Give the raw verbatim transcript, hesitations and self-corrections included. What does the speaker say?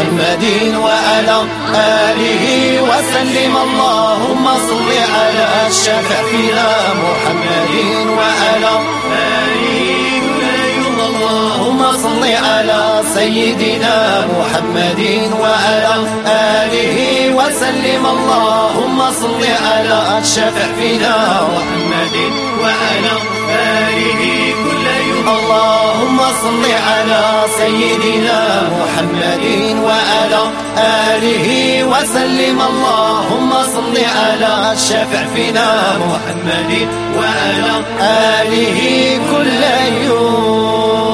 محمد وعلى آله وسلم. اللهم صل على الشافع فينا محمد وعلى آله. اللهم صل على سيدنا محمد وعلى آله وسلم. اللهم صل على الشافع فينا محمد وعلى آله كل يوم. اللهم صل على سيدنا محمد وعلى آله وسلم. اللهم صل على الشافع فينا محمد وعلى آله كل يوم.